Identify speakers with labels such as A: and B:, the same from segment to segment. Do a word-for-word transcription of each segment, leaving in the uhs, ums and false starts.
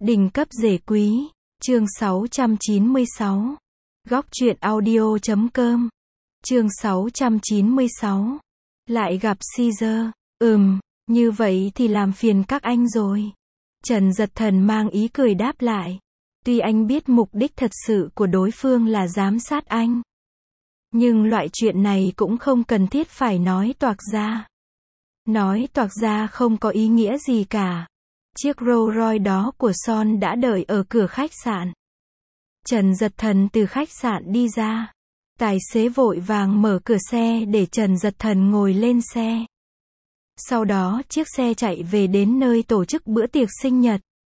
A: Đỉnh cấp rể quý, chương sáu trăm chín mươi sáu. Góc truyện audio chấm com. Chương sáu trăm chín mươi sáu. Lại gặp Caesar. Ừm, như vậy thì làm phiền các anh rồi. Trần Dật Thần mang ý cười đáp lại. Tuy anh biết mục đích thật sự của đối phương là giám sát anh, nhưng loại chuyện này cũng không cần thiết phải nói toạc ra. Nói toạc ra không có ý nghĩa gì cả. Chiếc Rolls Royce đó của Son đã đợi ở cửa khách sạn. Trần Dật Thần từ khách sạn đi ra. Tài xế vội vàng mở cửa xe để Trần Dật Thần ngồi lên xe. Sau đó chiếc xe chạy về đến nơi tổ chức bữa tiệc sinh nhật.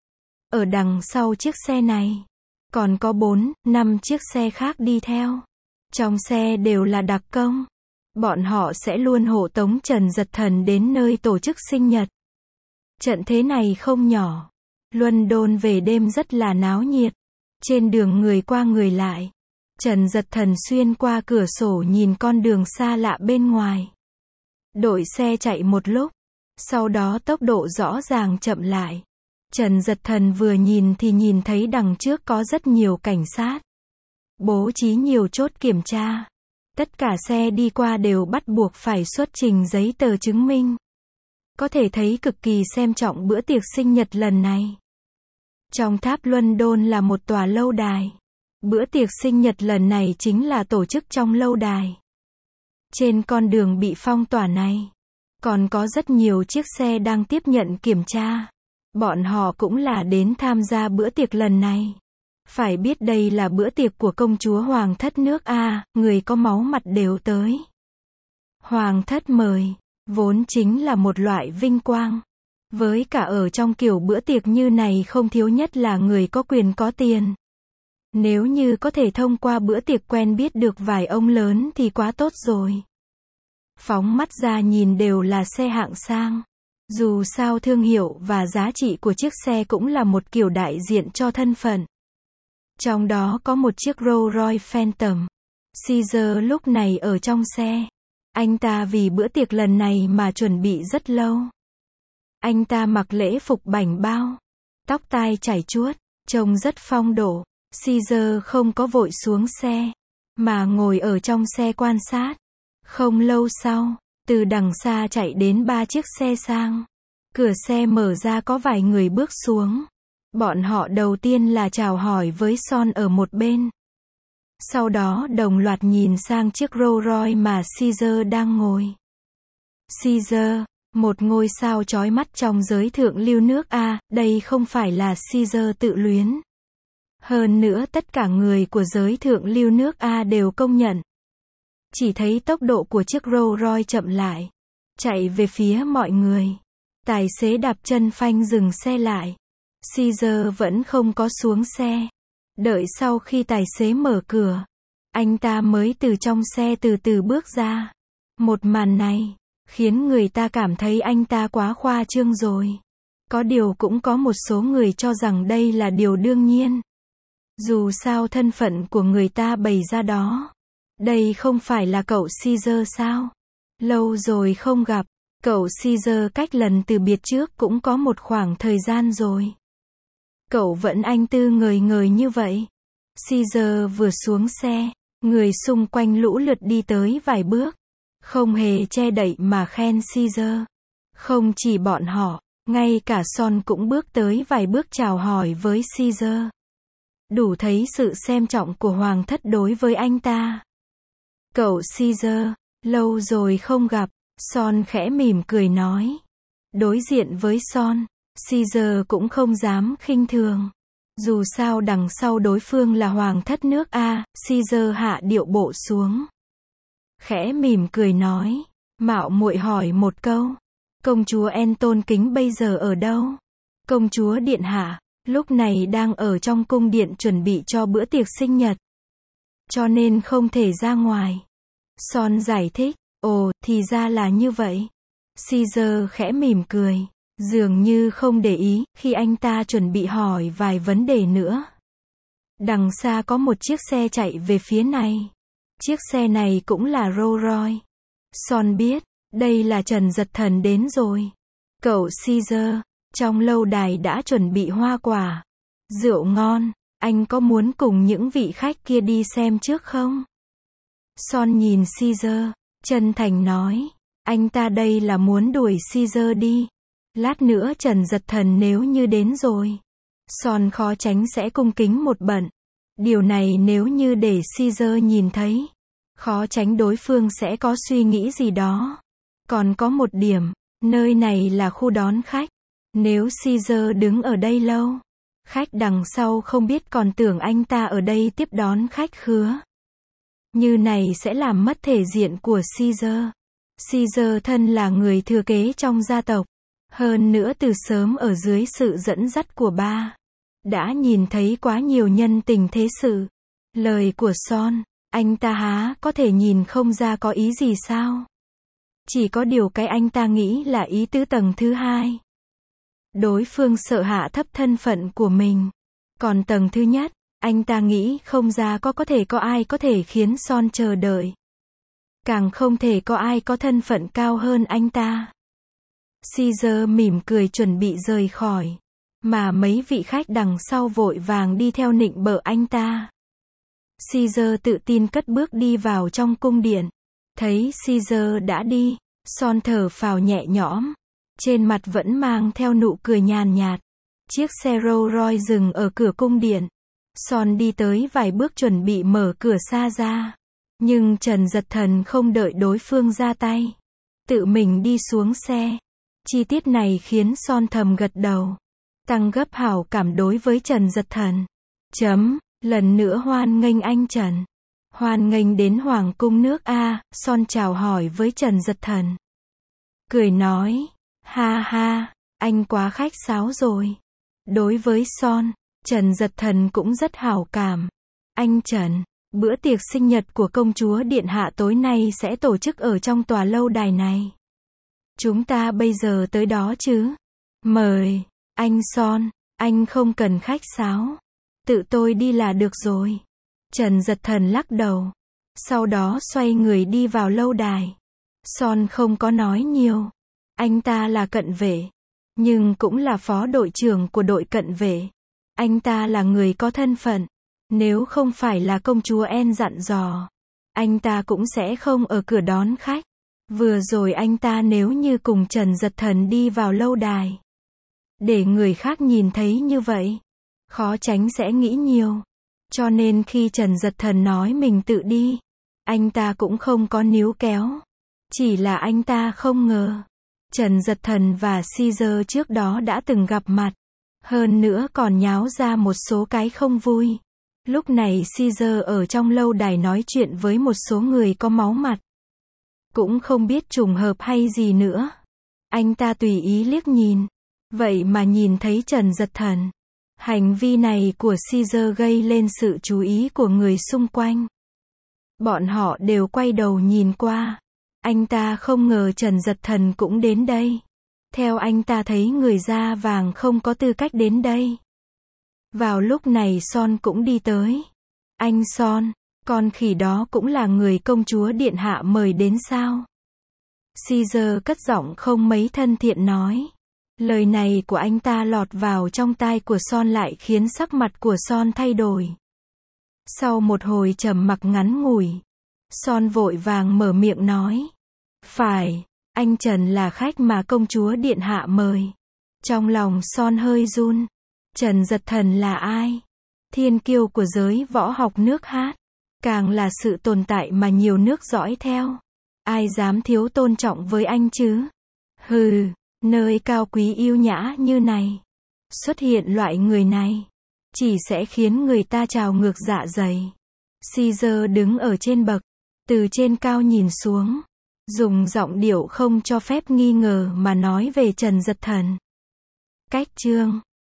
A: Ở đằng sau chiếc xe này, còn có bốn, năm chiếc xe khác đi theo. Trong xe đều là đặc công. Bọn họ sẽ luôn hộ tống Trần Dật Thần đến nơi tổ chức sinh nhật. Trận thế này không nhỏ. London về đêm rất là náo nhiệt. Trên đường người qua người lại. Trần Dật Thần xuyên qua cửa sổ nhìn con đường xa lạ bên ngoài. Đội xe chạy một lúc. Sau đó tốc độ rõ ràng chậm lại. Trần Dật Thần vừa nhìn thì nhìn thấy đằng trước có rất nhiều cảnh sát. Bố trí nhiều chốt kiểm tra. Tất cả xe đi qua đều bắt buộc phải xuất trình giấy tờ chứng minh. Có thể thấy cực kỳ xem trọng bữa tiệc sinh nhật lần này. Trong tháp London là một tòa lâu đài. Bữa tiệc sinh nhật lần này chính là tổ chức trong lâu đài. Trên con đường bị phong tỏa này, còn có rất nhiều chiếc xe đang tiếp nhận kiểm tra. Bọn họ cũng là đến tham gia bữa tiệc lần này. Phải biết đây là bữa tiệc của công chúa Hoàng thất nước A, người có máu mặt đều tới. Hoàng thất mời, vốn chính là một loại vinh quang. Với cả ở trong kiểu bữa tiệc như này không thiếu nhất là người có quyền có tiền. Nếu như có thể thông qua bữa tiệc quen biết được vài ông lớn thì quá tốt rồi. Phóng mắt ra nhìn đều là xe hạng sang. Dù sao thương hiệu và giá trị của chiếc xe cũng là một kiểu đại diện cho thân phận. Trong đó có một chiếc Rolls Royce Phantom. Caesar lúc này ở trong xe. Anh ta vì bữa tiệc lần này mà chuẩn bị rất lâu. Anh ta mặc lễ phục bảnh bao. Tóc tai chảy chuốt. Trông rất phong độ. Caesar không có vội xuống xe. Mà ngồi ở trong xe quan sát. Không lâu sau, từ đằng xa chạy đến ba chiếc xe sang. Cửa xe mở ra có vài người bước xuống. Bọn họ đầu tiên là chào hỏi với Son ở một bên. Sau đó đồng loạt nhìn sang chiếc Rolls Royce mà Caesar đang ngồi. Caesar, một ngôi sao chói mắt trong giới thượng lưu nước A, đây không phải là Caesar tự luyến. Hơn nữa tất cả người của giới thượng lưu nước A đều công nhận. Chỉ thấy tốc độ của chiếc Rolls Royce chậm lại. Chạy về phía mọi người. Tài xế đạp chân phanh dừng xe lại. Caesar vẫn không có xuống xe. Đợi sau khi tài xế mở cửa, anh ta mới từ trong xe từ từ bước ra. Một màn này khiến người ta cảm thấy anh ta quá khoa trương rồi. Có điều cũng có một số người cho rằng đây là điều đương nhiên. Dù sao thân phận của người ta bày ra đó. Đây không phải là cậu Caesar sao? Lâu rồi không gặp. Cậu Caesar cách lần từ biệt trước cũng có một khoảng thời gian rồi. Cậu vẫn anh tư ngời ngời như vậy. Caesar vừa xuống xe, người xung quanh lũ lượt đi tới vài bước. Không hề che đậy mà khen Caesar. Không chỉ bọn họ, ngay cả Son cũng bước tới vài bước chào hỏi với Caesar. Đủ thấy sự xem trọng của Hoàng thất đối với anh ta. Cậu Caesar, lâu rồi không gặp. Son khẽ mỉm cười nói. Đối diện với Son, Caesar cũng không dám khinh thường. Dù sao đằng sau đối phương là Hoàng thất nước A, Caesar hạ điệu bộ xuống. Khẽ mỉm cười nói. Mạo muội hỏi một câu. Công chúa En tôn kính bây giờ ở đâu? Công chúa điện hạ, lúc này đang ở trong cung điện chuẩn bị cho bữa tiệc sinh nhật. Cho nên không thể ra ngoài. Son giải thích. Ồ, thì ra là như vậy. Caesar khẽ mỉm cười. Dường như không để ý, khi anh ta chuẩn bị hỏi vài vấn đề nữa. Đằng xa có một chiếc xe chạy về phía này. Chiếc xe này cũng là Rolls Royce. Son biết, đây là Trần Dật Thần đến rồi. Cậu Caesar, trong lâu đài đã chuẩn bị hoa quả. Rượu ngon, anh có muốn cùng những vị khách kia đi xem trước không? Son nhìn Caesar, chân thành nói. Anh ta đây là muốn đuổi Caesar đi. Lát nữa Trần Giật Thần nếu như đến rồi, Son khó tránh sẽ cung kính một bận. Điều này nếu như để Caesar nhìn thấy, khó tránh đối phương sẽ có suy nghĩ gì đó. Còn có một điểm, nơi này là khu đón khách. Nếu Caesar đứng ở đây lâu, khách đằng sau không biết còn tưởng anh ta ở đây tiếp đón khách khứa. Như này sẽ làm mất thể diện của Caesar. Caesar thân là người thừa kế trong gia tộc. Hơn nữa từ sớm ở dưới sự dẫn dắt của ba, đã nhìn thấy quá nhiều nhân tình thế sự. Lời của Son, anh ta há có thể nhìn không ra có ý gì sao? Chỉ có điều cái anh ta nghĩ là ý tứ tầng thứ hai. Đối phương sợ hạ thấp thân phận của mình. Còn tầng thứ nhất, anh ta nghĩ không ra có có thể có ai có thể khiến Son chờ đợi. Càng không thể có ai có thân phận cao hơn anh ta. Caesar mỉm cười chuẩn bị rời khỏi, mà mấy vị khách đằng sau vội vàng đi theo nịnh bợ anh ta. Caesar tự tin cất bước đi vào trong cung điện. Thấy Caesar đã đi, Son thở phào nhẹ nhõm, trên mặt vẫn mang theo nụ cười nhàn nhạt. Chiếc xe Rolls Royce dừng ở cửa cung điện. Son đi tới vài bước chuẩn bị mở cửa xa ra. Nhưng Trần Giật Thần không đợi đối phương ra tay, tự mình đi xuống xe. Chi tiết này khiến Son thầm gật đầu, tăng gấp hảo cảm đối với Trần Giật Thần. Chấm, lần nữa hoan nghênh anh Trần. Hoan nghênh đến Hoàng cung nước A, Son chào hỏi với Trần Giật Thần. Cười nói, ha ha, anh quá khách sáo rồi. Đối với Son, Trần Giật Thần cũng rất hảo cảm. Anh Trần, bữa tiệc sinh nhật của công chúa Điện Hạ tối nay sẽ tổ chức ở trong tòa lâu đài này. Chúng ta bây giờ tới đó chứ? Mời, anh Son, anh không cần khách sáo. Tự tôi đi là được rồi. Trần Giật Thần lắc đầu. Sau đó xoay người đi vào lâu đài. Son không có nói nhiều. Anh ta là cận vệ, nhưng cũng là phó đội trưởng của đội cận vệ. Anh ta là người có thân phận. Nếu không phải là công chúa En dặn dò, anh ta cũng sẽ không ở cửa đón khách. Vừa rồi anh ta nếu như cùng Trần Giật Thần đi vào lâu đài, để người khác nhìn thấy như vậy, khó tránh sẽ nghĩ nhiều. Cho nên khi Trần Giật Thần nói mình tự đi, anh ta cũng không có níu kéo. Chỉ là anh ta không ngờ, Trần Giật Thần và Caesar trước đó đã từng gặp mặt. Hơn nữa còn nháo ra một số cái không vui. Lúc này Caesar ở trong lâu đài nói chuyện với một số người có máu mặt. Cũng không biết trùng hợp hay gì nữa. Anh ta tùy ý liếc nhìn. Vậy mà nhìn thấy Trần Giật Thần. Hành vi này của Caesar gây lên sự chú ý của người xung quanh. Bọn họ đều quay đầu nhìn qua. Anh ta không ngờ Trần Giật Thần cũng đến đây. Theo anh ta thấy người da vàng không có tư cách đến đây. Vào lúc này Son cũng đi tới. Anh Son, con khỉ đó cũng là người công chúa Điện Hạ mời đến sao? Caesar cất giọng không mấy thân thiện nói. Lời này của anh ta lọt vào trong tai của Son lại khiến sắc mặt của Son thay đổi. Sau một hồi trầm mặc ngắn ngủi, Son vội vàng mở miệng nói. Phải, anh Trần là khách mà công chúa Điện Hạ mời. Trong lòng Son hơi run. Trần Giật Thần là ai? Thiên kiêu của giới võ học nước Hát. Càng là sự tồn tại mà nhiều nước dõi theo. Ai dám thiếu tôn trọng với anh chứ? Hừ, nơi cao quý yêu nhã như này, xuất hiện loại người này, chỉ sẽ khiến người ta trào ngược dạ dày. Caesar đứng ở trên bậc, từ trên cao nhìn xuống, dùng giọng điệu không cho phép nghi ngờ mà nói về Trần Giật Thần. Cách chương